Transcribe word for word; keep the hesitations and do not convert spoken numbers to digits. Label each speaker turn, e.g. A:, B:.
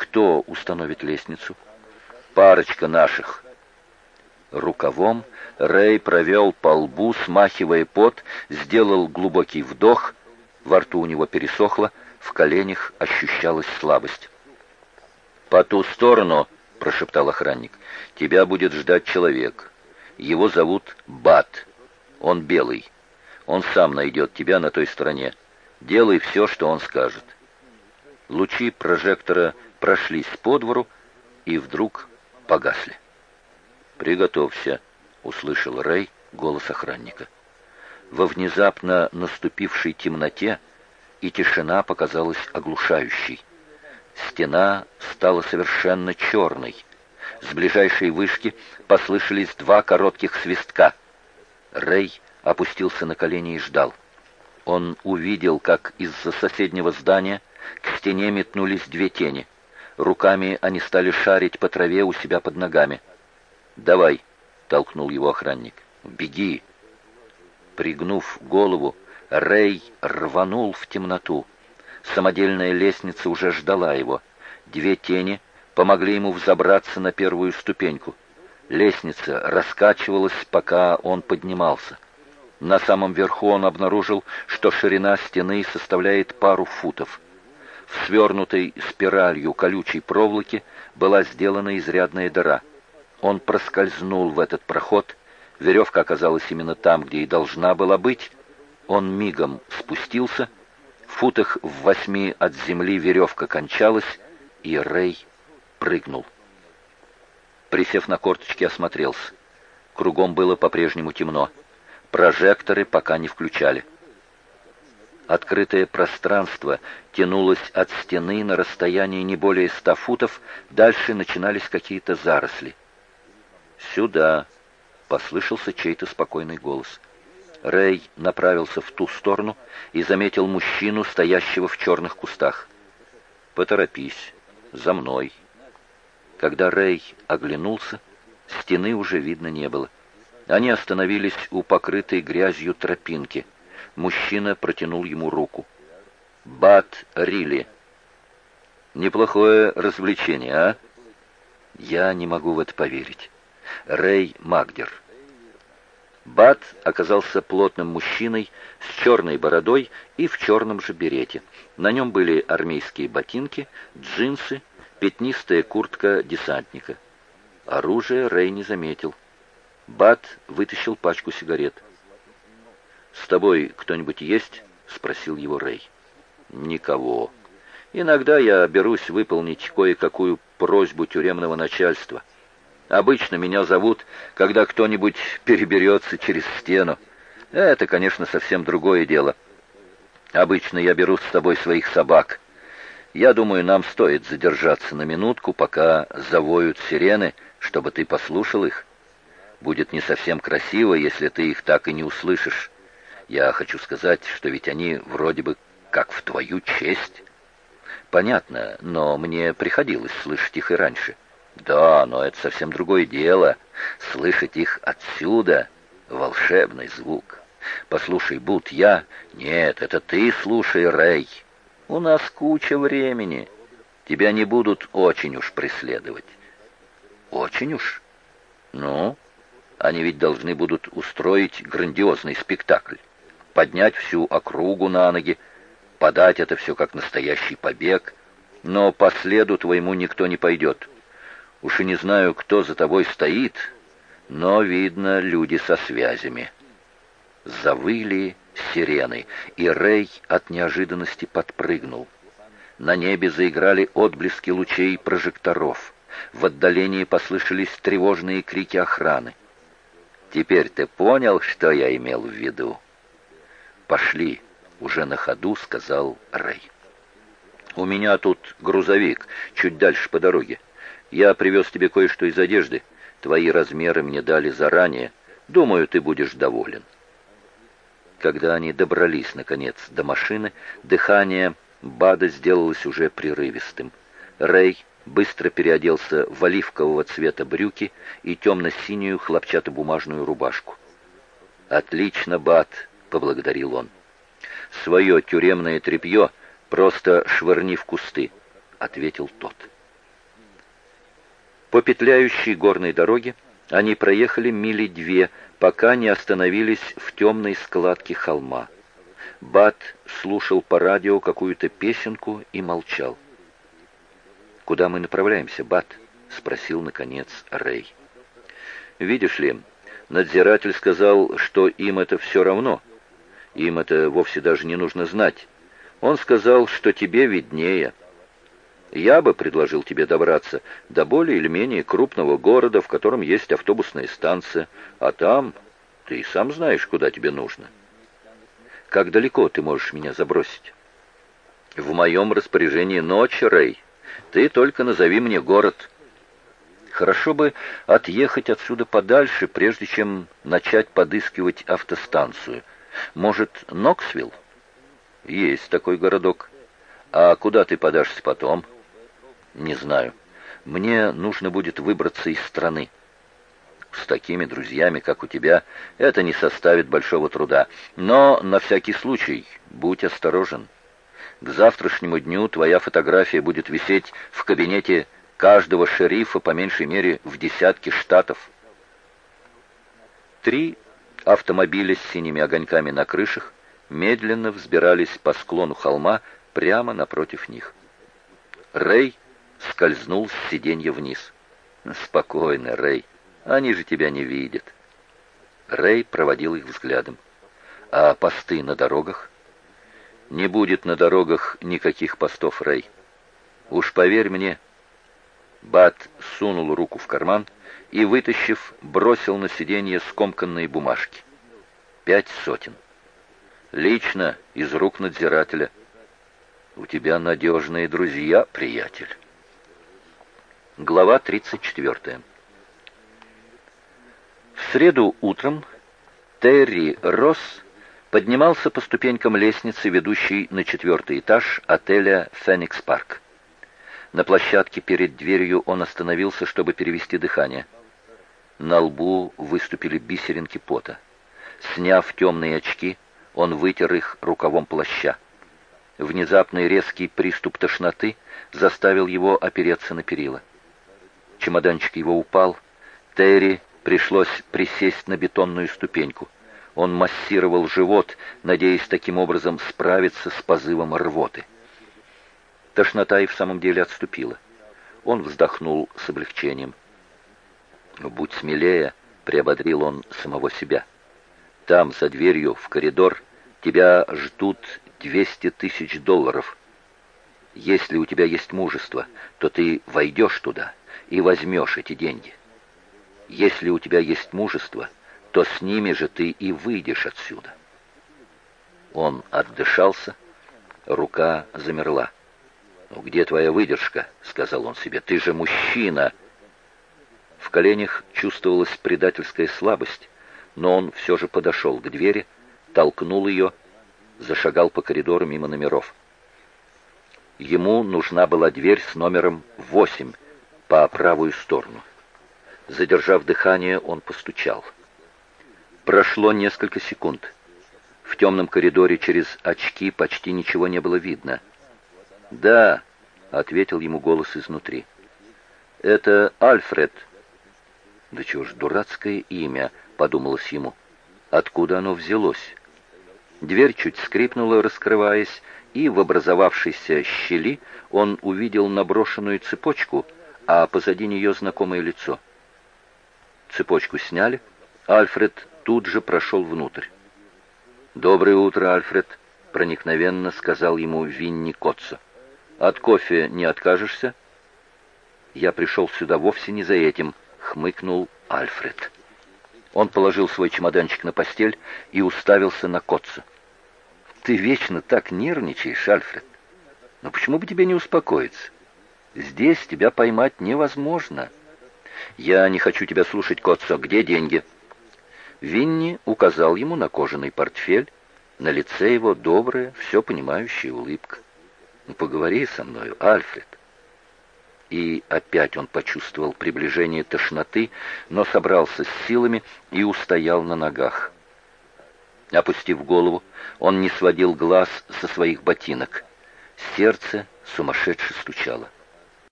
A: Кто установит лестницу? Парочка наших. Рукавом Рэй провел по лбу, смахивая пот, сделал глубокий вдох, во рту у него пересохло, в коленях ощущалась слабость. «По ту сторону», — прошептал охранник, — «тебя будет ждать человек. Его зовут Бат. Он белый. Он сам найдет тебя на той стороне. Делай все, что он скажет». Лучи прожектора прошлись по двору и вдруг погасли. «Приготовься», — услышал Рэй голос охранника. Во внезапно наступившей темноте и тишина показалась оглушающей. Стена стала совершенно черной. С ближайшей вышки послышались два коротких свистка. Рэй опустился на колени и ждал. Он увидел, как из-за соседнего здания к стене метнулись две тени. Руками они стали шарить по траве у себя под ногами. «Давай», — толкнул его охранник, — «беги». Пригнув голову, Рэй рванул в темноту. Самодельная лестница уже ждала его. Две тени помогли ему взобраться на первую ступеньку. Лестница раскачивалась, пока он поднимался. На самом верху он обнаружил, что ширина стены составляет пару футов. В свернутой спиралью колючей проволоки была сделана изрядная дыра. Он проскользнул в этот проход. Веревка оказалась именно там, где и должна была быть. Он мигом спустился. В футах в восьми от земли веревка кончалась, и Рэй прыгнул. Присев на корточки, осмотрелся. Кругом было по-прежнему темно. Прожекторы пока не включали. Открытое пространство тянулось от стены на расстоянии не более ста футов. Дальше начинались какие-то заросли. «Сюда!» — послышался чей-то спокойный голос. Рэй направился в ту сторону и заметил мужчину, стоящего в черных кустах. «Поторопись, за мной». Когда Рэй оглянулся, стены уже видно не было. Они остановились у покрытой грязью тропинки. Мужчина протянул ему руку. «Бат Рилли. Неплохое развлечение, а?» «Я не могу в это поверить. Рэй Магдер». Бат оказался плотным мужчиной с черной бородой и в черном же берете. На нем были армейские ботинки, джинсы, пятнистая куртка десантника. Оружие Рэй не заметил. Бат вытащил пачку сигарет. «С тобой кто-нибудь есть?» — спросил его Рэй. «Никого. Иногда я берусь выполнить кое-какую просьбу тюремного начальства. Обычно меня зовут, когда кто-нибудь переберется через стену. Это, конечно, совсем другое дело. Обычно я беру с собой своих собак. Я думаю, нам стоит задержаться на минутку, пока завоют сирены, чтобы ты послушал их. Будет не совсем красиво, если ты их так и не услышишь. Я хочу сказать, что ведь они вроде бы как в твою честь». «Понятно, но мне приходилось слышать их и раньше». «Да, но это совсем другое дело. Слышать их отсюда — волшебный звук. Послушай, Бут, я...» «Нет, это ты слушай, Рэй. У нас куча времени. Тебя не будут очень уж преследовать». «Очень уж? Ну, они ведь должны будут устроить грандиозный спектакль, поднять всю округу на ноги, подать это все как настоящий побег. Но по следу твоему никто не пойдет. Уж и не знаю, кто за тобой стоит, но, видно, люди со связями». Завыли сирены, и Рэй от неожиданности подпрыгнул. На небе заиграли отблески лучей прожекторов. В отдалении послышались тревожные крики охраны. «Теперь ты понял, что я имел в виду?» «Пошли», — уже на ходу сказал Рэй. «У меня тут грузовик, чуть дальше по дороге. Я привез тебе кое-что из одежды. Твои размеры мне дали заранее. Думаю, ты будешь доволен». Когда они добрались, наконец, до машины, дыхание Бада сделалось уже прерывистым. Рэй быстро переоделся в оливкового цвета брюки и темно-синюю хлопчатобумажную рубашку. «Отлично, Бад», — поблагодарил он. «Свое тюремное тряпье просто швырни в кусты», — ответил тот. По петляющей горной дороге они проехали мили две, пока не остановились в темной складке холма. Бат слушал по радио какую-то песенку и молчал. «Куда мы направляемся, Бат?» — спросил, наконец, Рэй. «Видишь ли, надзиратель сказал, что им это все равно. Им это вовсе даже не нужно знать. Он сказал, что тебе виднее. Я бы предложил тебе добраться до более или менее крупного города, в котором есть автобусная станция, а там ты и сам знаешь, куда тебе нужно. Как далеко ты можешь меня забросить?» «В моем распоряжении ночь, Рэй. Ты только назови мне город». «Хорошо бы отъехать отсюда подальше, прежде чем начать подыскивать автостанцию. Может, Ноксвилл?» «Есть такой городок. А куда ты подашься потом?» «Не знаю. Мне нужно будет выбраться из страны». «С такими друзьями, как у тебя, это не составит большого труда. Но на всякий случай будь осторожен. К завтрашнему дню твоя фотография будет висеть в кабинете каждого шерифа по меньшей мере в десятке штатов». Три автомобиля с синими огоньками на крышах медленно взбирались по склону холма прямо напротив них. Рэй скользнул с сиденья вниз. «Спокойно, Рэй, они же тебя не видят». Рэй проводил их взглядом. «А посты на дорогах?» «Не будет на дорогах никаких постов, Рэй. Уж поверь мне». Бат сунул руку в карман и, вытащив, бросил на сиденье скомканные бумажки. «Пять сотен. Лично, из рук надзирателя. У тебя надежные друзья, приятель». Глава тридцать четвёртая. В среду утром Терри Росс поднимался по ступенькам лестницы, ведущей на четвертый этаж отеля «Феникс Парк». На площадке перед дверью он остановился, чтобы перевести дыхание. На лбу выступили бисеринки пота. Сняв темные очки, он вытер их рукавом плаща. Внезапный резкий приступ тошноты заставил его опереться на перила. Чемоданчик его упал. Терри пришлось присесть на бетонную ступеньку. Он массировал живот, надеясь таким образом справиться с позывом рвоты. Тошнота и в самом деле отступила. Он вздохнул с облегчением. «Будь смелее», — приободрил он самого себя. «Там, за дверью, в коридор, тебя ждут двести тысяч долларов. Если у тебя есть мужество, то ты войдешь туда и возьмешь эти деньги. Если у тебя есть мужество, то с ними же ты и выйдешь отсюда». Он отдышался, рука замерла. «Ну, где твоя выдержка?» — сказал он себе. «Ты же мужчина!» В коленях чувствовалась предательская слабость, но он все же подошел к двери, толкнул ее, зашагал по коридору мимо номеров. Ему нужна была дверь с номером восемь по правую сторону. Задержав дыхание, он постучал. Прошло несколько секунд. В темном коридоре через очки почти ничего не было видно. «Да», — ответил ему голос изнутри. «Это Альфред». «Да чего ж дурацкое имя», — подумалось ему. «Откуда оно взялось?» Дверь чуть скрипнула, раскрываясь, и в образовавшейся щели он увидел наброшенную цепочку, а позади нее знакомое лицо. Цепочку сняли. Альфред тут же прошел внутрь. «Доброе утро, Альфред», — проникновенно сказал ему Винни Котцо. «От кофе не откажешься?» «Я пришел сюда вовсе не за этим», — хмыкнул Альфред. Он положил свой чемоданчик на постель и уставился на Котцо. «Ты вечно так нервничаешь, Альфред. Но почему бы тебе не успокоиться? Здесь тебя поймать невозможно». «Я не хочу тебя слушать, Котцо. Где деньги?» Винни указал ему на кожаный портфель. На лице его добрая, все понимающая улыбка. «Ну, поговори со мною, Альфред». И опять он почувствовал приближение тошноты, но собрался с силами и устоял на ногах. Опустив голову, он не сводил глаз со своих ботинок. Сердце сумасшедше стучало.